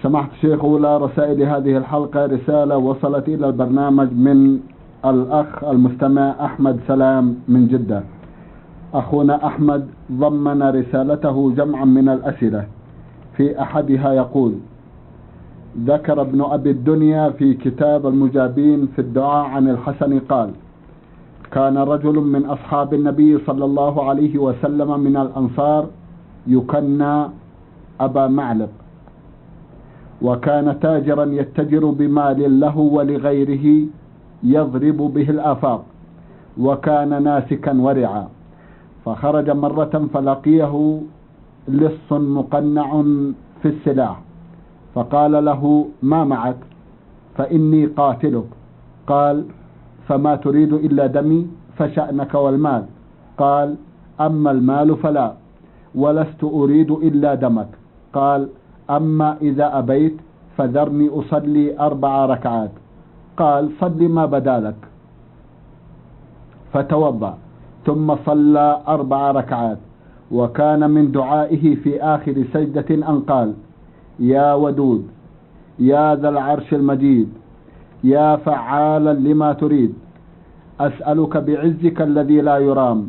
سماحة الشيخ، أولى رسائل هذه الحلقة رسالة وصلت إلى البرنامج من الأخ المستمع أحمد سلام من جدة. أخونا أحمد ضمن رسالته جمعا من الأسئلة، في أحدها يقول: ذكر ابن أبي الدنيا في كتاب المجابين في الدعاء عن الحسن قال: كان رجل من أصحاب النبي صلى الله عليه وسلم من الأنصار يكنى أبا معلق، وكان تاجرا يتجر بمال له ولغيره يضرب به الآفاق، وكان ناسكا ورعا. فخرج مرة فلقيه لص مقنع في السلاح، فقال له: ما معك؟ فإني قاتلك. قال: فما تريد إلا دمي؟ فشأنك والمال. قال: أما المال فلا، ولست أريد إلا دمك. قال: أما إذا أبيت فذرني أصلي 4 ركعات. قال: صل ما بدا لك. فتوضأ ثم صلى 4 ركعات، وكان من دعائه في آخر سجدة أن قال: يا ودود، يا ذا العرش المجيد، يا فعالا لما تريد، أسألك بعزك الذي لا يرام،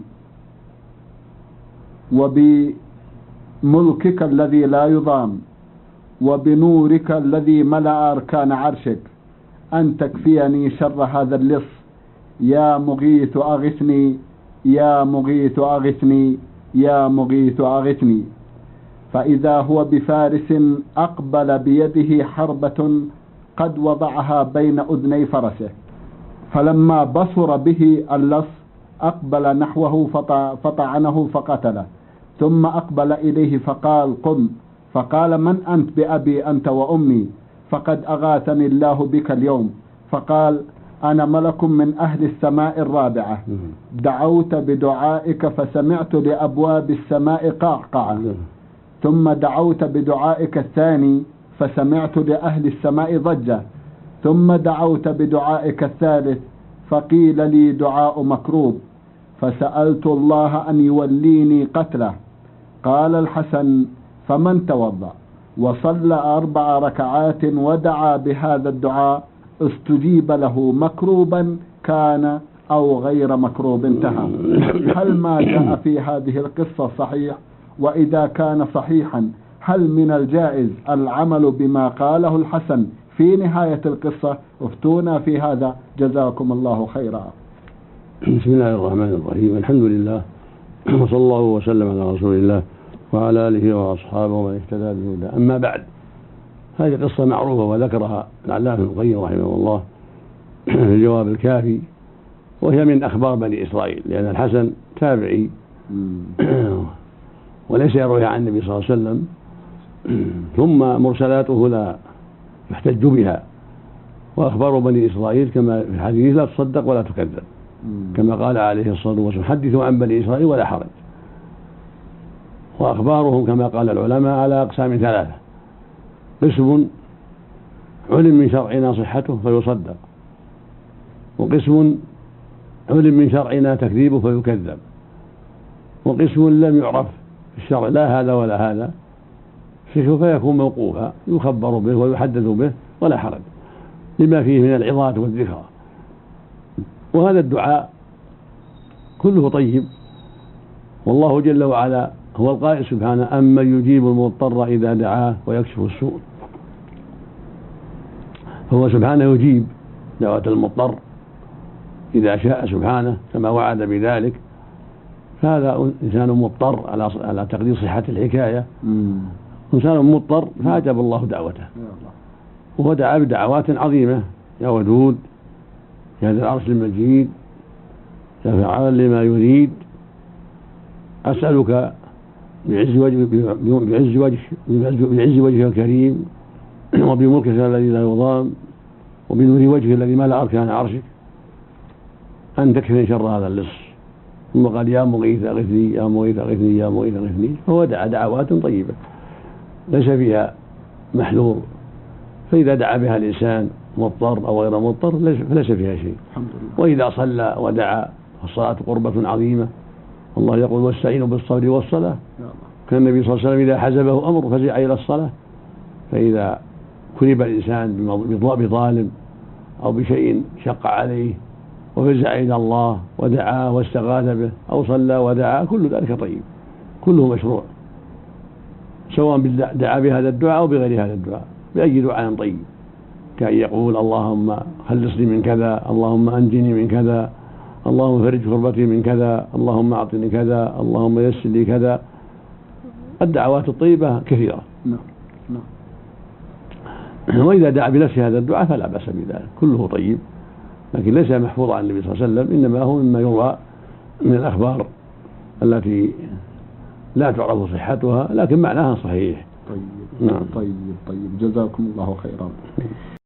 وبملكك الذي لا يضام، وبنورك الذي ملأ أركان عرشك، أن تكفيني شر هذا اللص. يا مغيث أغثني، يا مغيث أغثني، يا مغيث أغثني. فإذا هو بفارس أقبل بيده حربة قد وضعها بين أذني فرسه، فلما بصر به اللص أقبل نحوه فطعنه فقتله، ثم أقبل إليه فقال: قم. فقال: من أنت؟ بأبي أنت وأمي، فقد أغاثني الله بك اليوم. فقال: أنا ملك من أهل السماء الرابعة، دعوت بدعائك فسمعت لأبواب السماء قعقعة، ثم دعوت بدعائك الثاني فسمعت لأهل السماء ضجة، ثم دعوت بدعائك الثالث فقيل لي دعاء مكروب، فسألت الله أن يوليني قتله. قال الحسن: فمن توضأ وصلى 4 ركعات ودعا بهذا الدعاء استجيب له، مكروبا كان أو غير مكروب. انتهى. هل ما جاء في هذه القصة صحيح؟ وإذا كان صحيحا هل من الجائز العمل بما قاله الحسن في نهاية القصة؟ افتونا في هذا جزاكم الله خيرا. بسم الله الرحمن الرحيم. الحمد لله، وصلى الله وسلم على رسول الله وعلى آله وأصحابه ومن اهتدى بهداه. أما بعد، هذه قصة معروفة وذكرها العلامة ابن القيم رحمه الله في الجواب الكافي، وهي من أخبار بني إسرائيل، لأن الحسن تابعي وليس يروي عن النبي صلى الله عليه وسلم، ثم مرسلاته لا يحتج بها، وأخبار بني إسرائيل كما في الحديث لا تصدق ولا تكذب، كما قال عليه الصلاة والسلام: حدثوا عن بني إسرائيل ولا حرج. وأخبارهم كما قال العلماء على أقسام 3: قسم علم من شرعنا صحته فيصدق، وقسم علم من شرعنا تكذيبه فيكذب، وقسم لم يعرف في الشرع لا هذا ولا هذا فيكون موقوفا يخبر به ويحدث به ولا حرج، لما فيه من العظات والذكرى. وهذا الدعاء كله طيب، والله جل وعلا هو القائل سبحانه: أمن يجيب المضطر إذا دعاه ويكشف السوء. فهو سبحانه يجيب دعوة المضطر إذا شاء سبحانه كما وعد بذلك. فهذا إنسان مضطر على تقدير صحة الحكاية، إنسان مضطر فأجاب الله دعوته، وهو دعا بدعوات عظيمة: يا ودود، يا ذا العرش المجيد، يا فعال لما يريد، أسألك بعز وجهك الكريم، وبملكك الذي لا يضام، وبنور وجهك الذي ملأ أركان عرشك، أن تكفني شر هذا اللص. ثم قال: يا مغيث أغثني، يا مغيث أغثني، يا مغيث أغثني. فهو دعا دعوات طيبة ليس فيها محذور، فإذا دعا بها الإنسان مضطر أو غير مضطر فليس فيها شيء. وإذا صلى ودعا فالصلاة قربة عظيمة، الله يقول: واستعينوا بالصبر والصلاة. كان النبي صلى الله عليه وسلم إذا حزبه أمر فزع إلى الصلاة، فإذا كرب الإنسان بظالم أو بشيء شق عليه وفزع إلى الله ودعا واستغاث به أو صلى ودعا، كل ذلك طيب، كله مشروع، سواء دعا بهذا الدعاء أو بغير هذا الدعاء، بأي دعاء طيب، كأن يقول اللهم خلصني من كذا، اللهم أنجني من كذا، اللهم فرج كربتي من كذا، اللهم أعطني كذا، اللهم يسر لي كذا. الدعوات الطيبة كثيرة. وإذا دعا بنفس هذا الدعاء فلا بأس بذلك، كله طيب، لكن ليس محفوظا عن النبي صلى الله عليه وسلم، إنما هو مما يروى من الأخبار التي لا تعرف صحتها لكن معناها صحيح. طيب. نعم. طيب جزاكم الله خيرا.